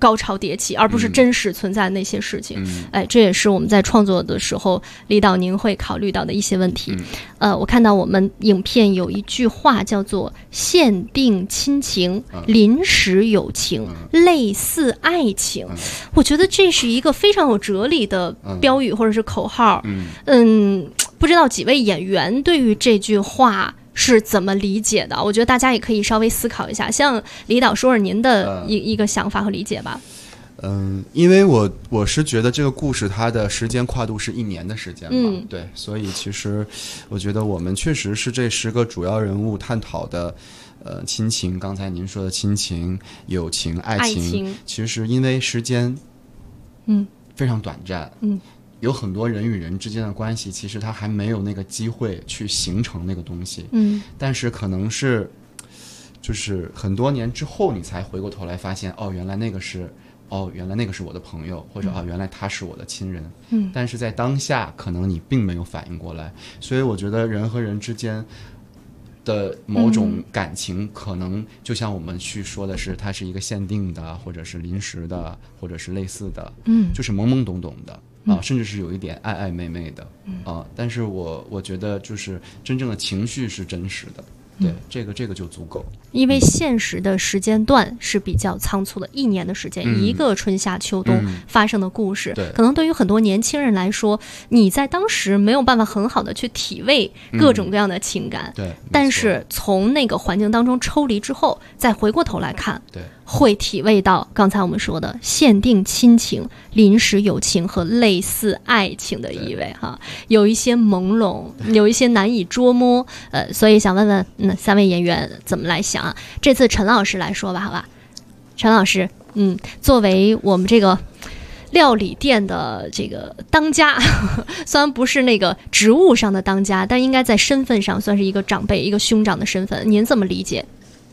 高潮迭起，而不是真实存在的那些事情。哎，这也是我们在创作的时候，李导您会考虑到的一些问题。我看到我们影片有一句话叫做“限定亲情，临时友情，类似爱情”。我觉得这是一个非常有哲理的标语或者是口号。不知道几位演员对于这句话是怎么理解的？我觉得大家也可以稍微思考一下，向李导说说您的一个想法和理解吧。 因为我是觉得这个故事它的时间跨度是1年的时间嘛，对，所以其实我觉得我们确实是这10个主要人物探讨的亲情，刚才您说的亲情、友情、爱情，其实因为时间非常短暂，有很多人与人之间的关系，其实他还没有那个机会去形成那个东西。但是可能是就是很多年之后，你才回过头来发现，原来那个是我的朋友，或者原来他是我的亲人。但是在当下，可能你并没有反应过来。所以我觉得人和人之间的某种感情，可能就像我们去说的是，它是一个限定的，或者是临时的，或者是类似的，就是懵懵懂懂的。甚至是有一点暧暧昧昧的，但是我觉得就是真正的情绪是真实的，对，这个就足够。因为现实的时间段是比较仓促的，1年的时间，一个春夏秋冬发生的故事，可能对于很多年轻人来说，你在当时没有办法很好的去体味各种各样的情感，对，但是从那个环境当中抽离之后，再回过头来看，对，会体味到刚才我们说的限定亲情、临时友情和类似爱情的意味哈，有一些朦胧，有一些难以捉摸，所以想问问3位演员怎么来想啊？这次陈老师来说吧，好吧？陈老师，作为我们这个料理店的这个当家，虽然不是那个职务上的当家，但应该在身份上算是一个长辈、一个兄长的身份，您怎么理解？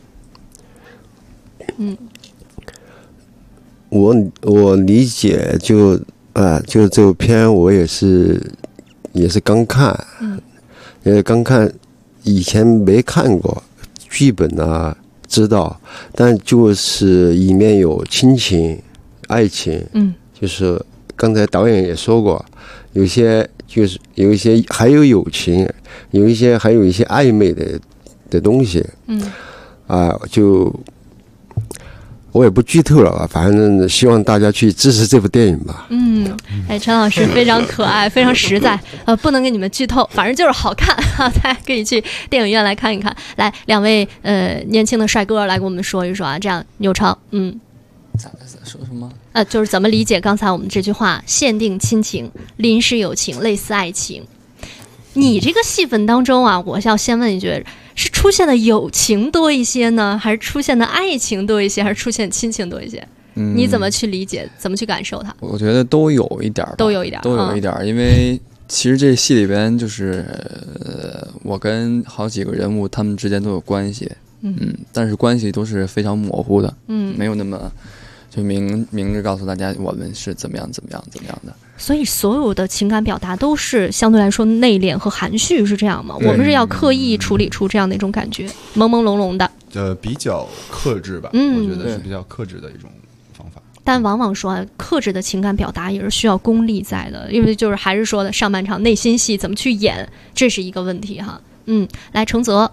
我理解就这部片我也是刚看，也刚看，以前没看过剧本啊，知道，但就是里面有亲情、爱情，就是刚才导演也说过，有些还有友情，还有一些暧昧的东西，就。我也不剧透了吧，反正希望大家去支持这部电影吧。陈老师非常可爱，非常实在，不能给你们剧透，反正就是好看啊，大家可以去电影院来看一看。来，2位年轻的帅哥来跟我们说一说啊，这样牛超，说什么？就是怎么理解刚才我们这句话：限定亲情、临时友情、类似爱情。你这个戏份当中啊，我要先问一句，是出现的友情多一些呢，还是出现的爱情多一些，还是出现亲情多一些？你怎么去理解，怎么去感受它？我觉得都有一点，因为其实这戏里边就是我跟好几个人物他们之间都有关系，但是关系都是非常模糊的，没有那么就明着告诉大家我们是怎么样的。所以所有的情感表达都是相对来说内敛和含蓄，是这样吗？我们是要刻意处理出这样的一种感觉，朦朦胧胧的。比较克制吧，我觉得是比较克制的一种方法。但往往说克制的情感表达也是需要功力在的，因为就是还是说的上半场内心戏怎么去演，这是一个问题哈。来，程泽。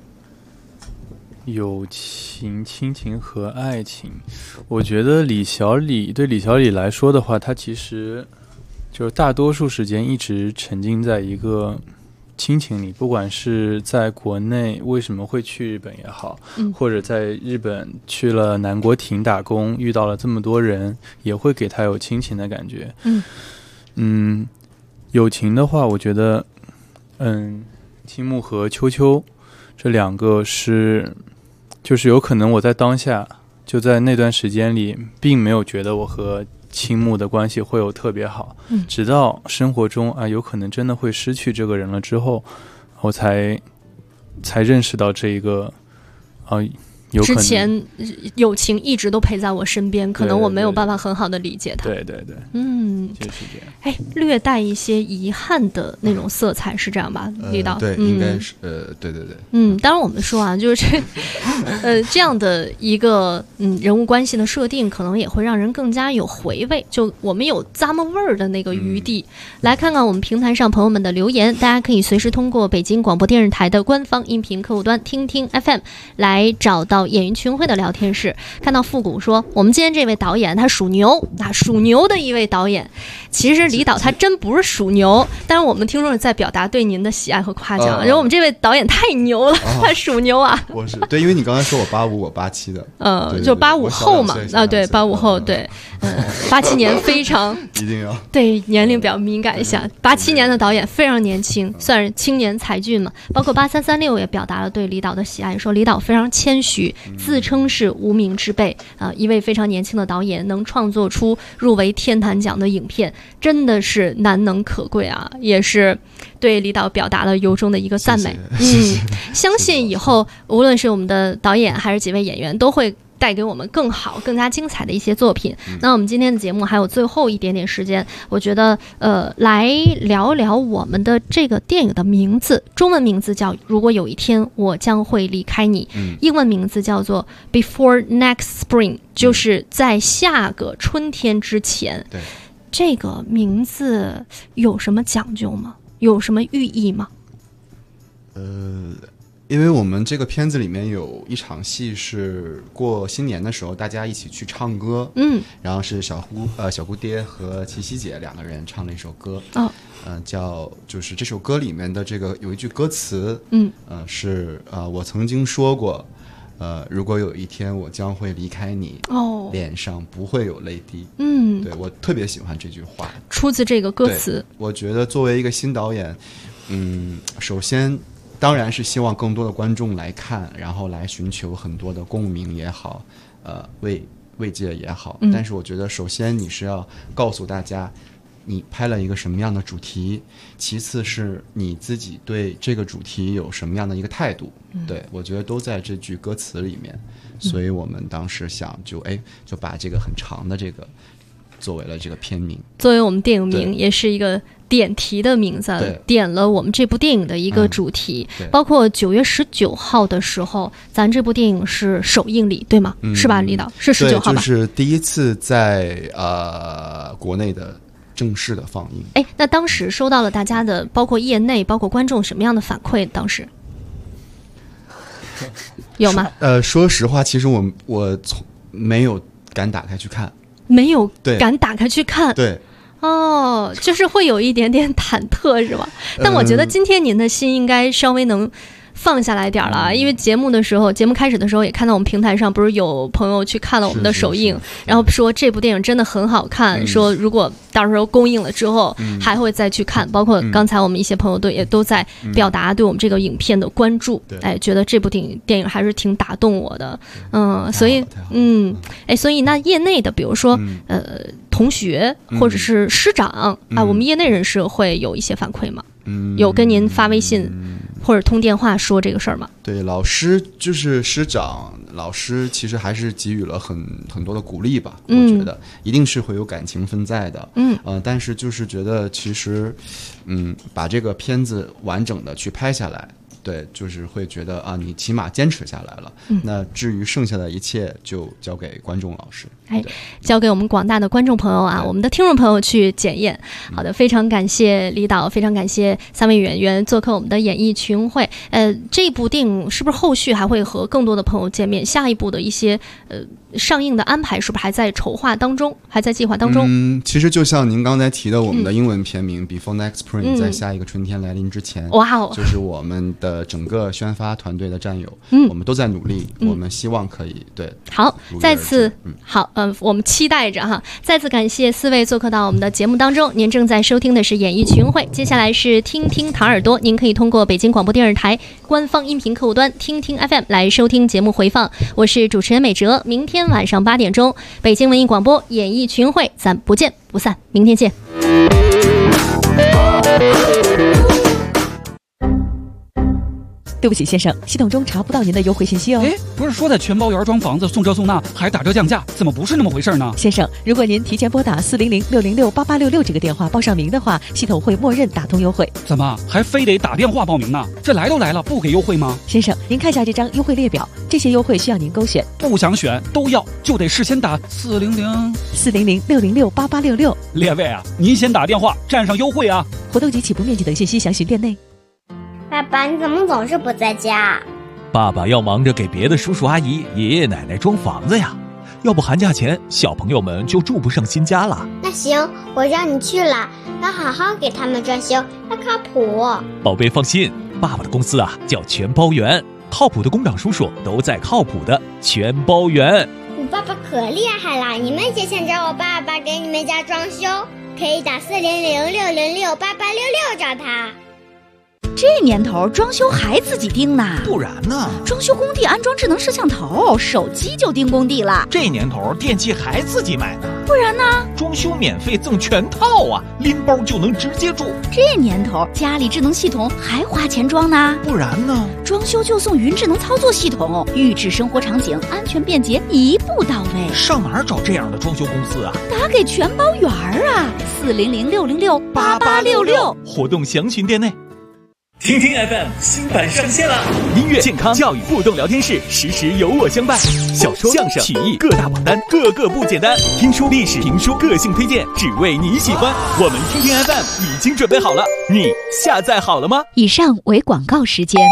友情、亲情和爱情，我觉得对李小李来说的话，他其实就是大多数时间一直沉浸在一个亲情里，不管是在国内为什么会去日本也好，或者在日本去了南国亭打工，遇到了这么多人，也会给他有亲情的感觉。友情的话，我觉得青木和秋秋这2个就是有可能我在当下就在那段时间里并没有觉得我和青木的关系会有特别好，直到生活中有可能真的会失去这个人了之后，我才认识到这一个之前友情一直都陪在我身边，可能我没有办法很好的理解他。 对对对，就是这样。 哎，略带一些遗憾的那种色彩，是这样吧，李导？ 对，应该是对对对。 当然我们说啊，就是这样的一个人物关系的设定，可能也会让人更加有回味，就我们有咂摸味儿的那个余地。来看看我们平台上朋友们的留言，大家可以随时通过北京广播电视台的官方音频客户端听听 FM 来找到演艺群会的聊天室。看到复古说，我们今天这位导演他属牛，属牛的一位导演。其实李导他真不是属牛，但是我们听众在表达对您的喜爱和夸奖。然后我们这位导演太牛了，他属牛啊。 我是对，因为你刚才说我85，我87的。 对，就85后嘛。对，85后，对。87年非常一定要对年龄比较敏感一下。87年的导演非常年轻，算是青年才俊嘛。包括8336也表达了对李导的喜爱，说李导非常谦虚，自称是无名之辈一位非常年轻的导演能创作出入围天坛奖的影片，真的是难能可贵啊，也是对李导表达了由衷的一个赞美。相信以后无论是我们的导演还是几位演员，都会带给我们更好更加精彩的一些作品。那我们今天的节目还有最后一点点时间，我觉得来聊聊我们的这个电影的名字。中文名字叫如果有一天我将会离开你，英文名字叫做 Before Next Spring， 就是在下个春天之前。 对， 这个名字有什么讲究吗？有什么寓意吗？ 因为我们这个片子里面有一场戏是过新年的时候大家一起去唱歌，然后是小姑爹和齐溪姐两个人唱了一首歌，就是这首歌里面的这个有一句歌词，是我曾经说过，如果有一天我将会离开你，脸上不会有泪滴。对，我特别喜欢这句话， 出自这个歌词。 我觉得作为一个新导演，首先当然是希望更多的观众来看，然后来寻求很多的共鸣也好，慰藉也好。但是我觉得首先你是要告诉大家你拍了一个什么样的主题，其次是你自己对这个主题有什么样的一个态度。对，我觉得都在这句歌词里面。所以我们当时想就把这个很长的这个作为了这个片名， 作为我们电影名，也是一个点题的名字，点了我们这部电影的一个主题。包括9月19号的时候，咱这部电影是首映礼，对吗？是吧，李导？是19号吧？ 就是第一次在国内的正式的放映。 那当时收到了大家的，包括业内，包括观众什么样的反馈？当时有吗？ 说实话，其实我没有敢打开去看。 没有敢打开去看， 对， 就是会有一点点忐忑，是吧？但我觉得今天您的心应该稍微能放下来点了，因为节目开始的时候也看到我们平台上不是有朋友去看了我们的首映，然后说这部电影真的很好看，说如果到时候公映了之后还会再去看，包括刚才我们一些朋友也都在表达对我们这个影片的关注，觉得这部电影还是挺打动我的，所以所以那业内的比如说同学或者是师长我们业内人士会有一些反馈吗？有跟您发微信或者通电话说这个事儿吗？ 对，老师就是师长，老师其实还是给予了很多的鼓励吧。我觉得一定是会有感情分在的。但是就是觉得其实，把这个片子完整的去拍下来，对，就是会觉得你起码坚持下来了。那至于剩下的一切，就交给观众老师。 交给我们广大的观众朋友我们的听众朋友去检验。好的，非常感谢李导，非常感谢3位演员做客我们的演艺群会。这部电影是不是后续还会和更多的朋友见面？下一步的一些上映的安排是不是还在筹划当中，还在计划当中？ 其实就像您刚才提的，我们的英文片名 Before Next Spring， 在下一个春天来临之前，就是我们的整个宣发团队的战友，我们都在努力，我们希望可以好，再次我们期待着哈。再次感谢4位做客到我们的节目当中。您正在收听的是演艺群会，接下来是听听唐耳朵。您可以通过北京广播电视台官方音频客户端听听 FM 来收听节目回放。我是主持人美哲，明天晚上8点钟，北京文艺广播演艺群会，咱不见不散，明天见。 对不起先生，系统中查不到您的优惠信息哦。 不是说在全包园装房子送这送那还打折降价，怎么不是那么回事呢？ 先生，如果您提前拨打400-606-8866这个电话报上名的话，系统会默认打通优惠。 怎么还非得打电话报名呢？这来都来了，不给优惠吗？ 先生，您看一下这张优惠列表，这些优惠需要您勾选。 不想选都要，就得事先打 400-606-8866。 列位啊，您先打电话占上优惠啊！ 活动及起步面积等信息详询店内。 爸爸，你怎么总是不在家？ 爸爸要忙着给别的叔叔阿姨、爷爷奶奶装房子呀，要不寒假前小朋友们就住不上新家了。 那行，我让你去了，要好好给他们装修，要靠谱。 宝贝放心，爸爸的公司啊叫全包园，靠谱的工长叔叔都在靠谱的全包园。 我爸爸可厉害了，你们也想找我爸爸给你们家装修，可以打400-606-8866找他。 这年头装修还自己盯呢， 不然呢？ 装修工地安装智能摄像头，手机就盯工地了。 这年头电器还自己买呢， 不然呢？ 装修免费赠全套啊，拎包就能直接住。 这年头家里智能系统还花钱装呢， 不然呢？ 装修就送云智能操作系统，预制生活场景，安全便捷，一步到位。 上哪儿找这样的装修公司啊？ 打给全包园啊，400-606-8866。 活动详询店内。 听听 FM 新版上线了，音乐、健康、教育互动聊天室，时时有我相伴。小说、相声、曲艺各大榜单，个个不简单。听书、历史、评书，个性推荐，只为你喜欢。我们听听 FM 已经准备好了，你下载好了吗？ 以上为广告时间。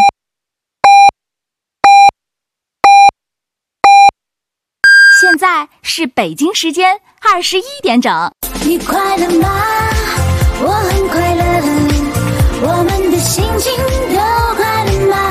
现在是北京时间21点整。 你快乐吗？我很快乐。我们的心情都快乐吗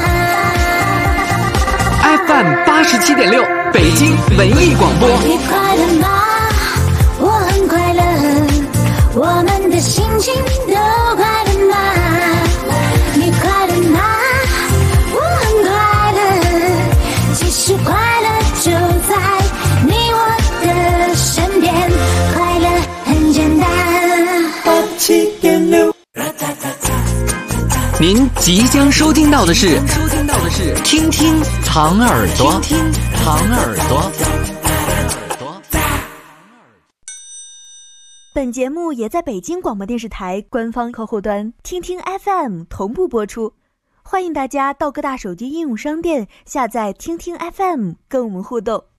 ？FM 87.6，北京文艺广播。 你快乐吗？我很快乐。我们的心情都快乐吗？你快乐吗？我很快乐。其实快乐就在你我的身边，快乐很简单。87.6。 您即将收听到的是听听糖耳朵，听听糖耳朵。 本节目也在北京广播电视台官方客户端听听 FM 同步播出，欢迎大家到各大手机应用商店下载听听 FM 跟我们互动。